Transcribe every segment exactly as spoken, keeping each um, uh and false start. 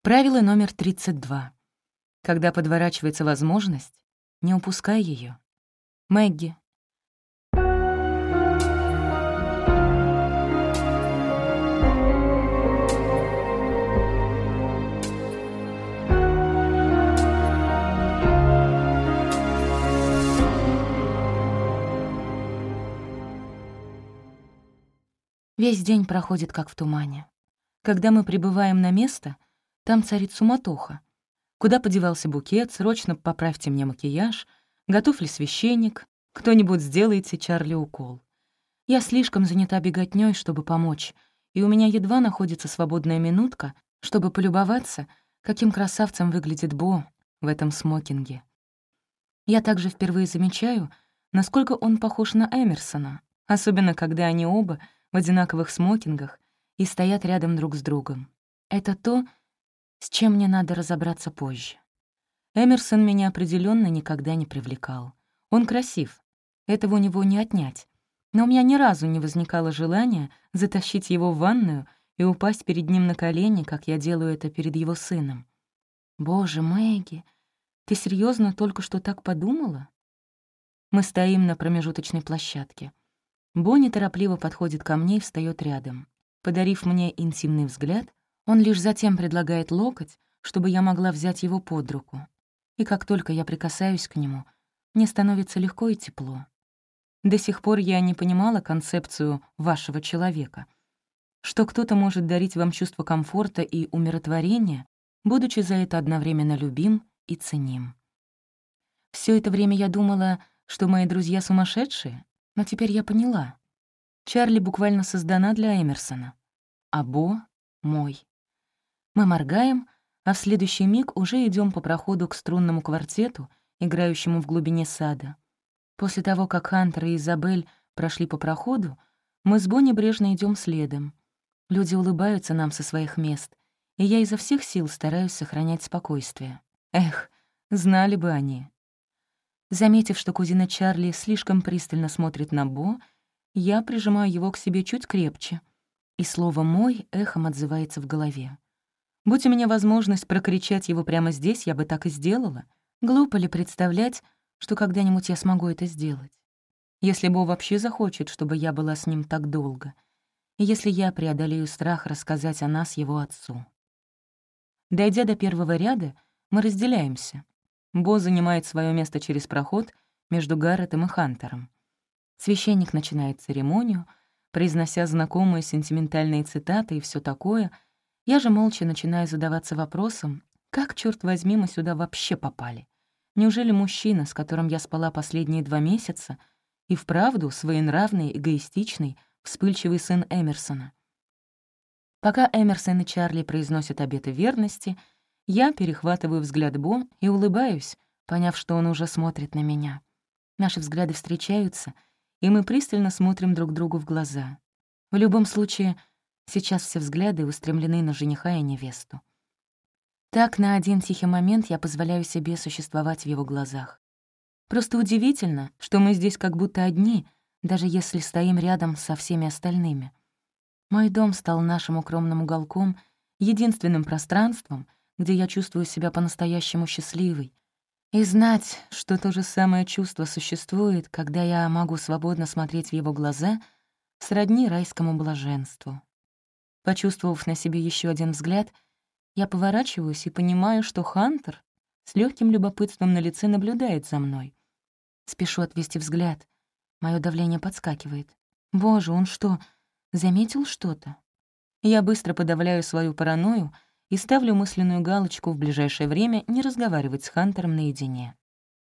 Правило номер тридцать два. Когда подворачивается возможность, не упускай ее. Мэгги. Весь день проходит как в тумане. Когда мы прибываем на место, там царит суматоха. Куда подевался букет, срочно поправьте мне макияж, готов ли священник, кто-нибудь сделайте Чарли укол. Я слишком занята беготнёй, чтобы помочь, и у меня едва находится свободная минутка, чтобы полюбоваться, каким красавцем выглядит Бо в этом смокинге. Я также впервые замечаю, насколько он похож на Эмерсона, особенно когда они оба в одинаковых смокингах и стоят рядом друг с другом. Это то, с чем мне надо разобраться позже. Эмерсон меня определенно никогда не привлекал. Он красив, этого у него не отнять. Но у меня ни разу не возникало желания затащить его в ванную и упасть перед ним на колени, как я делаю это перед его сыном. «Боже, Мэгги, ты серьезно только что так подумала?» Мы стоим на промежуточной площадке. Бо неторопливо подходит ко мне и встаёт рядом. Подарив мне интимный взгляд, он лишь затем предлагает локоть, чтобы я могла взять его под руку. И как только я прикасаюсь к нему, мне становится легко и тепло. До сих пор я не понимала концепцию вашего человека, что кто-то может дарить вам чувство комфорта и умиротворения, будучи за это одновременно любим и ценим. Все это время я думала, что мои друзья сумасшедшие, но теперь я поняла. Чарли буквально создана для Эмерсона, а Бо — мой. Мы моргаем, а в следующий миг уже идем по проходу к струнному квартету, играющему в глубине сада. После того, как Хантер и Изабель прошли по проходу, мы с Бо небрежно идем следом. Люди улыбаются нам со своих мест, и я изо всех сил стараюсь сохранять спокойствие. Эх, знали бы они. Заметив, что кузина Чарли слишком пристально смотрит на Бо, я прижимаю его к себе чуть крепче, и слово «мой» эхом отзывается в голове. Будь у меня возможность прокричать его прямо здесь, я бы так и сделала. Глупо ли представлять, что когда-нибудь я смогу это сделать? Если Бо вообще захочет, чтобы я была с ним так долго, и если я преодолею страх рассказать о нас его отцу. Дойдя до первого ряда, мы разделяемся. Бо занимает свое место через проход между Гарретом и Хантером. Священник начинает церемонию, произнося знакомые сентиментальные цитаты и все такое. Я же молча начинаю задаваться вопросом, как, черт возьми, мы сюда вообще попали? Неужели мужчина, с которым я спала последние два месяца, и вправду своенравный, эгоистичный, вспыльчивый сын Эмерсона? Пока Эмерсон и Чарли произносят обеты верности, я перехватываю взгляд Бо и улыбаюсь, поняв, что он уже смотрит на меня. Наши взгляды встречаются, и мы пристально смотрим друг другу в глаза. В любом случае, сейчас все взгляды устремлены на жениха и невесту. Так, на один тихий момент я позволяю себе существовать в его глазах. Просто удивительно, что мы здесь как будто одни, даже если стоим рядом со всеми остальными. Мой дом стал нашим укромным уголком, единственным пространством, где я чувствую себя по-настоящему счастливой. И знать, что то же самое чувство существует, когда я могу свободно смотреть в его глаза, сродни райскому блаженству. Почувствовав на себе еще один взгляд, я поворачиваюсь и понимаю, что Хантер с легким любопытством на лице наблюдает за мной. Спешу отвести взгляд. Мое давление подскакивает. Боже, он что, заметил что-то? Я быстро подавляю свою паранойю и ставлю мысленную галочку в ближайшее время не разговаривать с Хантером наедине.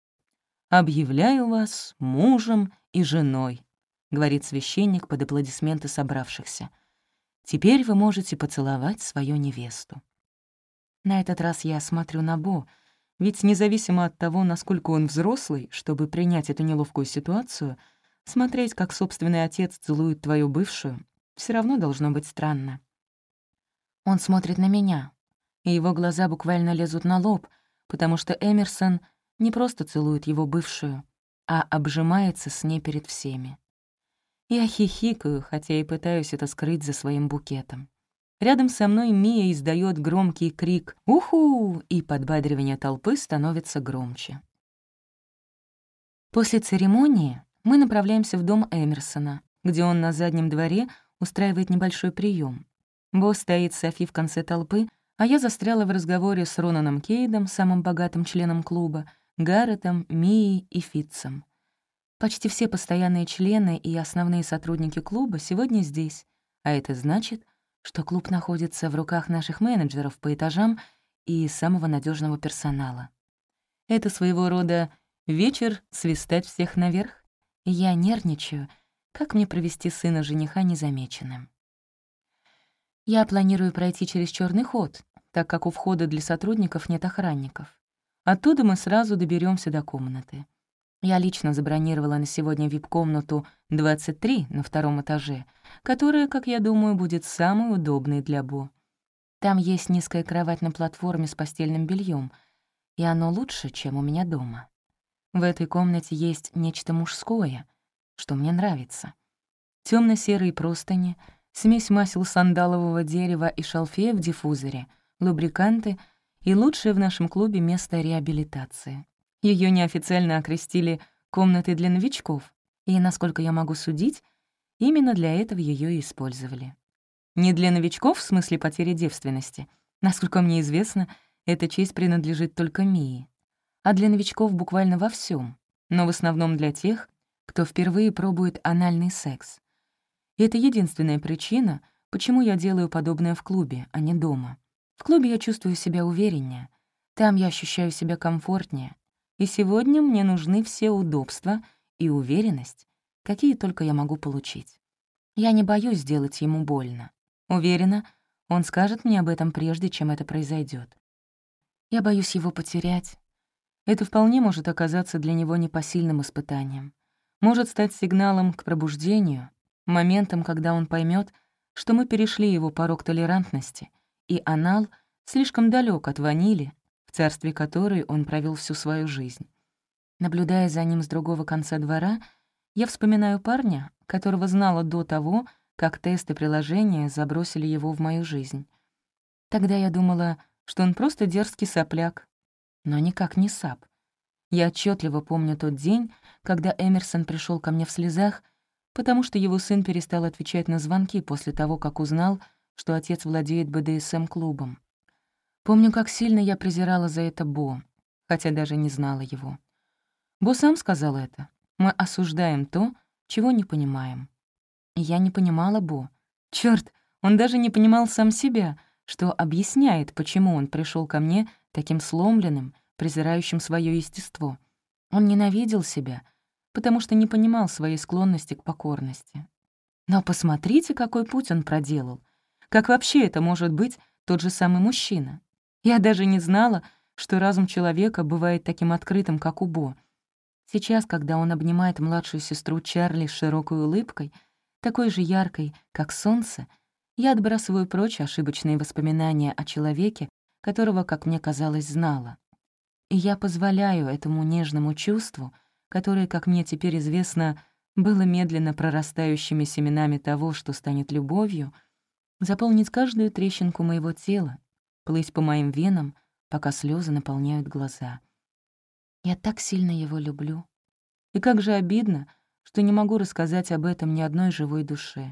«Объявляю вас мужем и женой», — говорит священник под аплодисменты собравшихся. «Теперь вы можете поцеловать свою невесту». На этот раз я смотрю на Бо, ведь независимо от того, насколько он взрослый, чтобы принять эту неловкую ситуацию, смотреть, как собственный отец целует твою бывшую, все равно должно быть странно. Он смотрит на меня, и его глаза буквально лезут на лоб, потому что Эмерсон не просто целует его бывшую, а обжимается с ней перед всеми. Я хихикаю, хотя и пытаюсь это скрыть за своим букетом. Рядом со мной Мия издает громкий крик «Уху!», и подбадривание толпы становится громче. После церемонии мы направляемся в дом Эмерсона, где он на заднем дворе устраивает небольшой прием. Бо стоит Софи в конце толпы, а я застряла в разговоре с Ронаном Кейдом, самым богатым членом клуба, Гарретом, Мией и Фитцем. Почти все постоянные члены и основные сотрудники клуба сегодня здесь, а это значит, что клуб находится в руках наших менеджеров по этажам и самого надежного персонала. Это своего рода вечер свистать всех наверх. Я нервничаю, как мне провести сына жениха незамеченным. Я планирую пройти через черный ход, так как у входа для сотрудников нет охранников. Оттуда мы сразу доберемся до комнаты. Я лично забронировала на сегодня вип-комнату двадцать три на втором этаже, которая, как я думаю, будет самой удобной для Бо. Там есть низкая кровать на платформе с постельным бельем, и оно лучше, чем у меня дома. В этой комнате есть нечто мужское, что мне нравится. Темно-серые простыни, смесь масел сандалового дерева и шалфея в диффузоре, лубриканты и лучшее в нашем клубе место реабилитации. Ее неофициально окрестили «комнатой для новичков», и, насколько я могу судить, именно для этого ее и использовали. Не для новичков в смысле потери девственности. Насколько мне известно, эта честь принадлежит только Мии. А для новичков буквально во всем, но в основном для тех, кто впервые пробует анальный секс. И это единственная причина, почему я делаю подобное в клубе, а не дома. В клубе я чувствую себя увереннее, там я ощущаю себя комфортнее, и сегодня мне нужны все удобства и уверенность, какие только я могу получить. Я не боюсь сделать ему больно. Уверена, он скажет мне об этом прежде, чем это произойдет. Я боюсь его потерять. Это вполне может оказаться для него непосильным испытанием. Может стать сигналом к пробуждению, моментом, когда он поймет, что мы перешли его порог толерантности, и анал слишком далек от ванили, в царстве которой он провел всю свою жизнь. Наблюдая за ним с другого конца двора, я вспоминаю парня, которого знала до того, как тесты приложения забросили его в мою жизнь. Тогда я думала, что он просто дерзкий сопляк, но никак не сап. Я отчетливо помню тот день, когда Эмерсон пришел ко мне в слезах, потому что его сын перестал отвечать на звонки после того, как узнал, что отец владеет бэ дэ эс эм-клубом. Помню, как сильно я презирала за это Бо, хотя даже не знала его. Бо сам сказал это. Мы осуждаем то, чего не понимаем. И я не понимала Бо. Чёрт, он даже не понимал сам себя, что объясняет, почему он пришел ко мне таким сломленным, презирающим свое естество. Он ненавидел себя, потому что не понимал своей склонности к покорности. Но посмотрите, какой путь он проделал. Как вообще это может быть тот же самый мужчина? Я даже не знала, что разум человека бывает таким открытым, как у Бо. Сейчас, когда он обнимает младшую сестру Чарли с широкой улыбкой, такой же яркой, как солнце, я отбрасываю прочь ошибочные воспоминания о человеке, которого, как мне казалось, знала. И я позволяю этому нежному чувству, которое, как мне теперь известно, было медленно прорастающими семенами того, что станет любовью, заполнить каждую трещинку моего тела, плыть по моим венам, пока слезы наполняют глаза. Я так сильно его люблю. И как же обидно, что не могу рассказать об этом ни одной живой душе.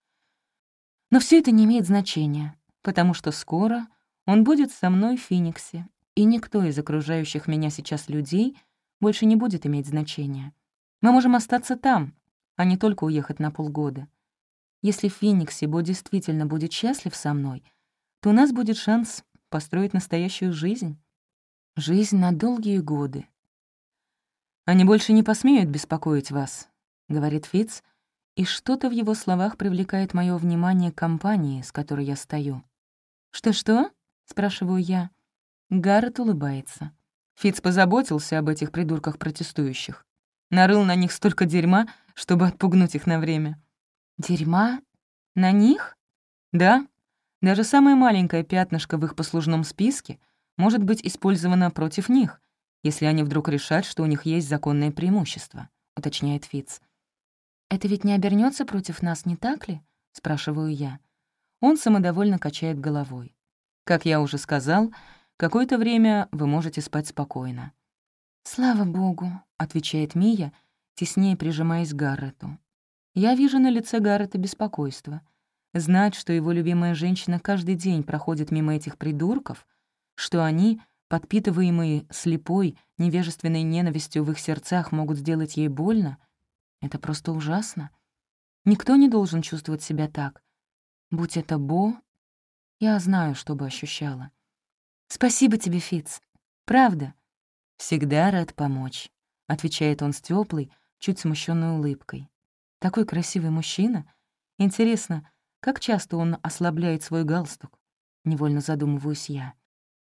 Но все это не имеет значения, потому что скоро он будет со мной в Фениксе, и никто из окружающих меня сейчас людей больше не будет иметь значения. Мы можем остаться там, а не только уехать на полгода. Если в Фениксе Бо действительно будет счастлив со мной, то у нас будет шанс построить настоящую жизнь. Жизнь на долгие годы. «Они больше не посмеют беспокоить вас», — говорит Фитц, и что-то в его словах привлекает мое внимание к компании, с которой я стою. «Что-что?» — спрашиваю я. Гаррет улыбается. Фитц позаботился об этих придурках-протестующих. Нарыл на них столько дерьма, чтобы отпугнуть их на время. «Дерьма? На них?» «Да. Даже самое маленькое пятнышко в их послужном списке может быть использовано против них, если они вдруг решат, что у них есть законное преимущество», — уточняет Фитц. «Это ведь не обернется против нас, не так ли?» — спрашиваю я. Он самодовольно качает головой. Как я уже сказал, какое-то время вы можете спать спокойно. «Слава богу», — отвечает Мия, теснее прижимаясь к Гаррету. Я вижу на лице Гаррета беспокойство. Знать, что его любимая женщина каждый день проходит мимо этих придурков, что они, подпитываемые слепой, невежественной ненавистью в их сердцах, могут сделать ей больно, это просто ужасно. Никто не должен чувствовать себя так. Будь это Бо, я знаю, что бы ощущала. «Спасибо тебе, Фитц. Правда». «Всегда рад помочь», — отвечает он с теплой, чуть смущенной улыбкой. «Такой красивый мужчина. Интересно, как часто он ослабляет свой галстук?» Невольно задумываюсь я.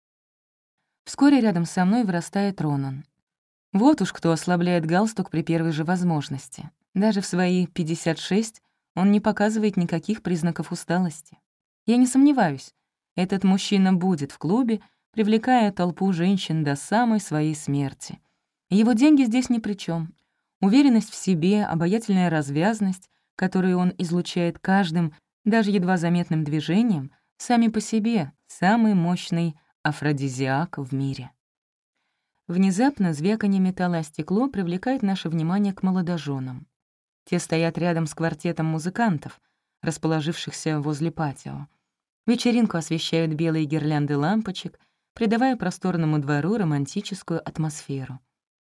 Вскоре рядом со мной вырастает Ронан. Вот уж кто ослабляет галстук при первой же возможности. Даже в свои пятьдесят шесть он не показывает никаких признаков усталости. Я не сомневаюсь, этот мужчина будет в клубе, привлекая толпу женщин до самой своей смерти. Его деньги здесь ни при чем. Уверенность в себе, обаятельная развязность, которую он излучает каждым, даже едва заметным движением, сами по себе самый мощный афродизиак в мире. Внезапно звяканье металла о стекло привлекает наше внимание к молодоженам. Те стоят рядом с квартетом музыкантов, расположившихся возле патио. Вечеринку освещают белые гирлянды лампочек, придавая просторному двору романтическую атмосферу.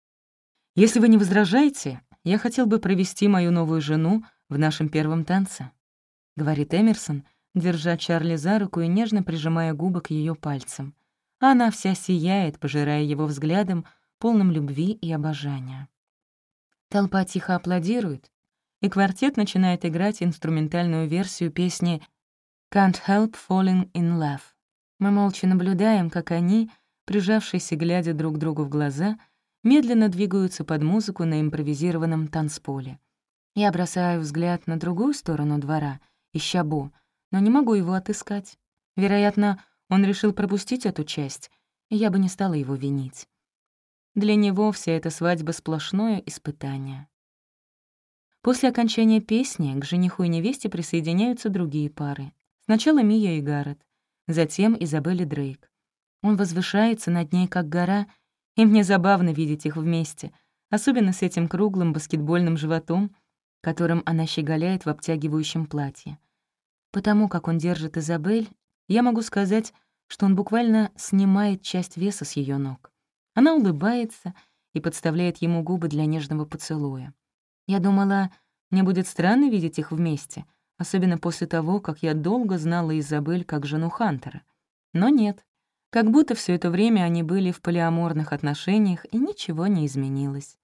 «Если вы не возражаете, я хотел бы провести мою новую жену в нашем первом танце», — говорит Эмерсон, держа Чарли за руку и нежно прижимая губы к ее пальцам. А она вся сияет, пожирая его взглядом, полным любви и обожания. Толпа тихо аплодирует, и квартет начинает играть инструментальную версию песни «Can't Help Falling in Love». Мы молча наблюдаем, как они, прижавшись и глядя друг другу в глаза, медленно двигаются под музыку на импровизированном танцполе. Я бросаю взгляд на другую сторону двора, ища Бо, но не могу его отыскать. Вероятно, он решил пропустить эту часть, и я бы не стала его винить. Для него вся эта свадьба — сплошное испытание. После окончания песни к жениху и невесте присоединяются другие пары. Сначала Мия и Гаррет, затем Изабель и Дрейк. Он возвышается над ней, как гора, и мне забавно видеть их вместе, особенно с этим круглым баскетбольным животом, которым она щеголяет в обтягивающем платье. Потому как он держит Изабель, я могу сказать, что он буквально снимает часть веса с ее ног. Она улыбается и подставляет ему губы для нежного поцелуя. Я думала, мне будет странно видеть их вместе, особенно после того, как я долго знала Изабель как жену Хантера. Но нет, как будто все это время они были в полиаморных отношениях, и ничего не изменилось.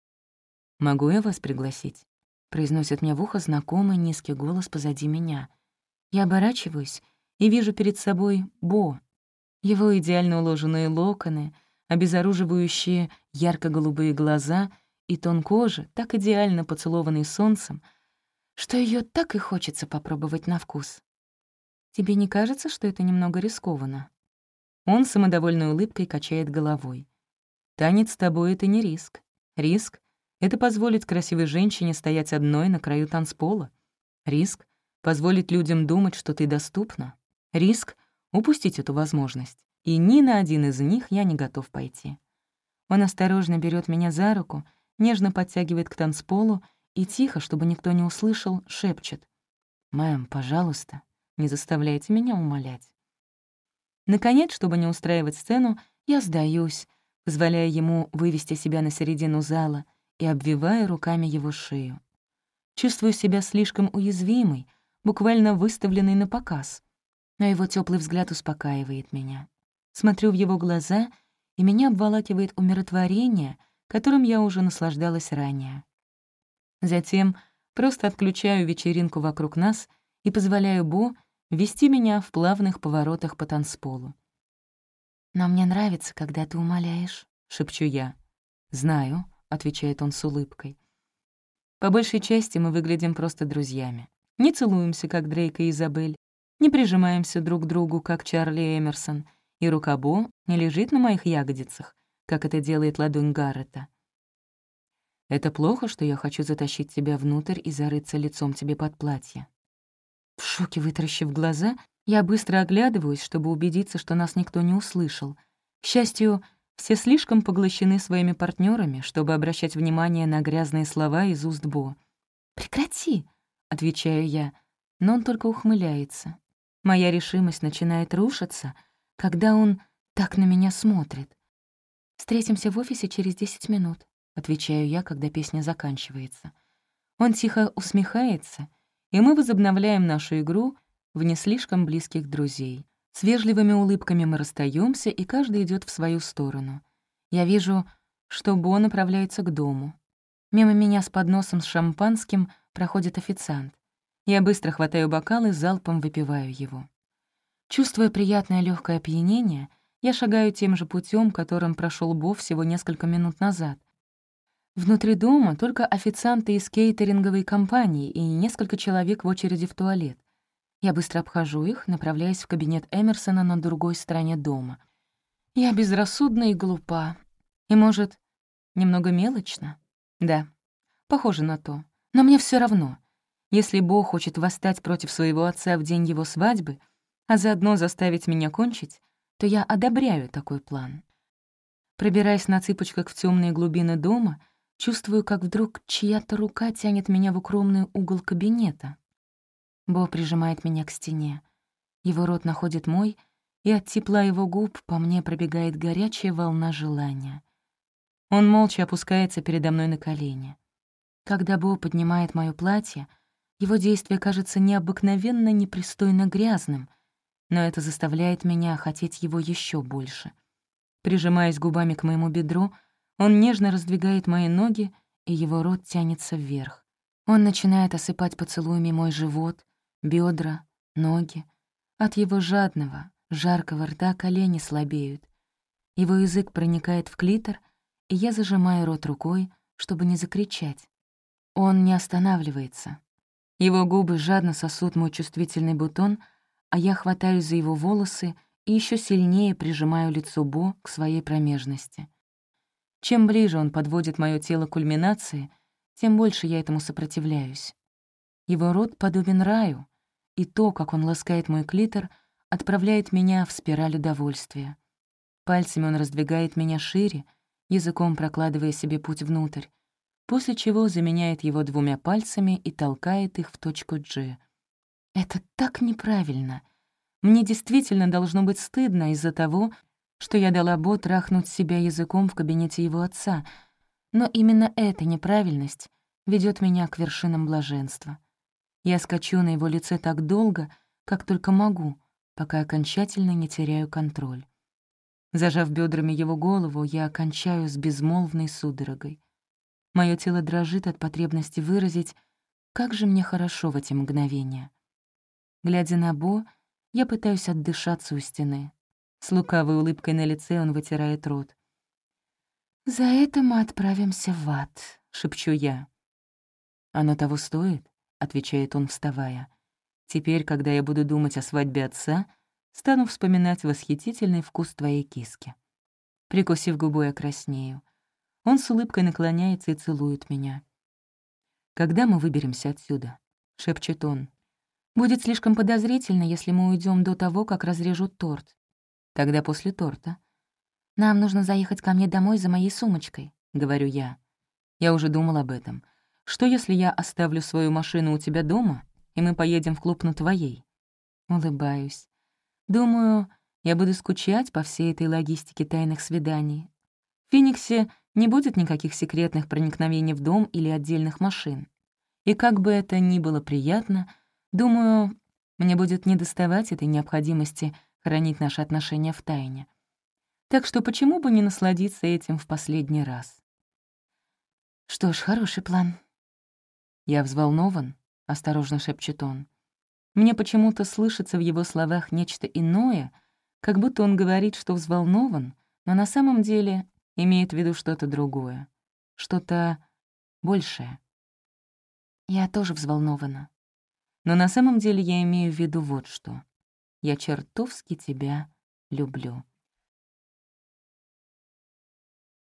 «Могу я вас пригласить?» — произносит мне в ухо знакомый низкий голос позади меня. Я оборачиваюсь и вижу перед собой Бо. Его идеально уложенные локоны, обезоруживающие ярко-голубые глаза и тон кожи, так идеально поцелованный солнцем, что ее так и хочется попробовать на вкус. Тебе не кажется, что это немного рискованно? Он самодовольной улыбкой качает головой. Танец с тобой — это не риск. Риск — это позволить красивой женщине стоять одной на краю танцпола. Риск — позволить людям думать, что ты доступна. Риск — упустить эту возможность. И ни на один из них я не готов пойти. Он осторожно берет меня за руку, нежно подтягивает к танцполу и тихо, чтобы никто не услышал, шепчет: «Мэм, пожалуйста, не заставляйте меня умолять». Наконец, чтобы не устраивать сцену, я сдаюсь, позволяя ему вывести себя на середину зала и обвивая руками его шею. Чувствую себя слишком уязвимой, буквально выставленной на показ, но его теплый взгляд успокаивает меня. Смотрю в его глаза, и меня обволакивает умиротворение, которым я уже наслаждалась ранее. Затем просто отключаю вечеринку вокруг нас и позволяю Бо вести меня в плавных поворотах по танцполу. «Но мне нравится, когда ты умоляешь», — шепчу я. «Знаю», — отвечает он с улыбкой. По большей части мы выглядим просто друзьями. Не целуемся, как Дрейк и Изабель, не прижимаемся друг к другу, как Чарли и Эмерсон, и рука Бо не лежит на моих ягодицах, как это делает ладонь Гаррета. «Это плохо, что я хочу затащить тебя внутрь и зарыться лицом тебе под платье?» В шоке вытаращив глаза, я быстро оглядываюсь, чтобы убедиться, что нас никто не услышал. К счастью, все слишком поглощены своими партнерами, чтобы обращать внимание на грязные слова из уст Бо. «Прекрати!» — отвечаю я, но он только ухмыляется. Моя решимость начинает рушиться, когда он так на меня смотрит. «Встретимся в офисе через десять минут», — отвечаю я, когда песня заканчивается. Он тихо усмехается, и мы возобновляем нашу игру в не слишком близких друзей. С вежливыми улыбками мы расстаемся, и каждый идет в свою сторону. Я вижу, что Бо направляется к дому. Мимо меня с подносом с шампанским проходит официант. Я быстро хватаю бокал и залпом выпиваю его. Чувствуя приятное легкое опьянение, я шагаю тем же путем, которым прошел Бо всего несколько минут назад. Внутри дома только официанты из кейтеринговой компании и несколько человек в очереди в туалет. Я быстро обхожу их, направляясь в кабинет Эмерсона на другой стороне дома. Я безрассудна и глупа. И, может, немного мелочна? Да, похоже на то. Но мне все равно. Если Бог хочет восстать против своего отца в день его свадьбы, а заодно заставить меня кончить, то я одобряю такой план. Пробираясь на цыпочках в темные глубины дома, чувствую, как вдруг чья-то рука тянет меня в укромный угол кабинета. Бо прижимает меня к стене. Его рот находит мой, и от тепла его губ по мне пробегает горячая волна желания. Он молча опускается передо мной на колени. Когда Бо поднимает моё платье, его действие кажется необыкновенно непристойно грязным, но это заставляет меня хотеть его еще больше. Прижимаясь губами к моему бедру, он нежно раздвигает мои ноги, и его рот тянется вверх. Он начинает осыпать поцелуями мой живот, бедра, ноги. От его жадного, жаркого рта колени слабеют. Его язык проникает в клитор, и я зажимаю рот рукой, чтобы не закричать. Он не останавливается. Его губы жадно сосут мой чувствительный бутон, а я хватаюсь за его волосы и еще сильнее прижимаю лицо Бо к своей промежности. Чем ближе он подводит мое тело к кульминации, тем больше я этому сопротивляюсь. Его рот подобен раю, и то, как он ласкает мой клитор, отправляет меня в спираль удовольствия. Пальцами он раздвигает меня шире, языком прокладывая себе путь внутрь, после чего заменяет его двумя пальцами и толкает их в точку G. Это так неправильно. Мне действительно должно быть стыдно из-за того, что я дала Бо трахнуть себя языком в кабинете его отца, но именно эта неправильность ведет меня к вершинам блаженства. Я скачу на его лице так долго, как только могу, пока окончательно не теряю контроль. Зажав бедрами его голову, я кончаю с безмолвной судорогой. Моё тело дрожит от потребности выразить, как же мне хорошо в эти мгновения. Глядя на Бо, я пытаюсь отдышаться у стены. С лукавой улыбкой на лице он вытирает рот. «За это мы отправимся в ад», — шепчу я. «Оно того стоит», — отвечает он, вставая. «Теперь, когда я буду думать о свадьбе отца, стану вспоминать восхитительный вкус твоей киски». Прикусив губу, я краснею. Он с улыбкой наклоняется и целует меня. «Когда мы выберемся отсюда?» — шепчет он. «Будет слишком подозрительно, если мы уйдем до того, как разрежут торт. Тогда после торта. Нам нужно заехать ко мне домой за моей сумочкой», — говорю я. «Я уже думал об этом. Что, если я оставлю свою машину у тебя дома, и мы поедем в клуб на твоей?» Улыбаюсь. Думаю, я буду скучать по всей этой логистике тайных свиданий. В Фениксе не будет никаких секретных проникновений в дом или отдельных машин. И как бы это ни было приятно, думаю, мне будет недоставать этой необходимости хранить наши отношения в тайне. Так что почему бы не насладиться этим в последний раз? Что ж, хороший план. «Я взволнован», — осторожно шепчет он. Мне почему-то слышится в его словах нечто иное, как будто он говорит, что взволнован, но на самом деле имеет в виду что-то другое, что-то большее. Я тоже взволнована. Но на самом деле я имею в виду вот что. Я чертовски тебя люблю.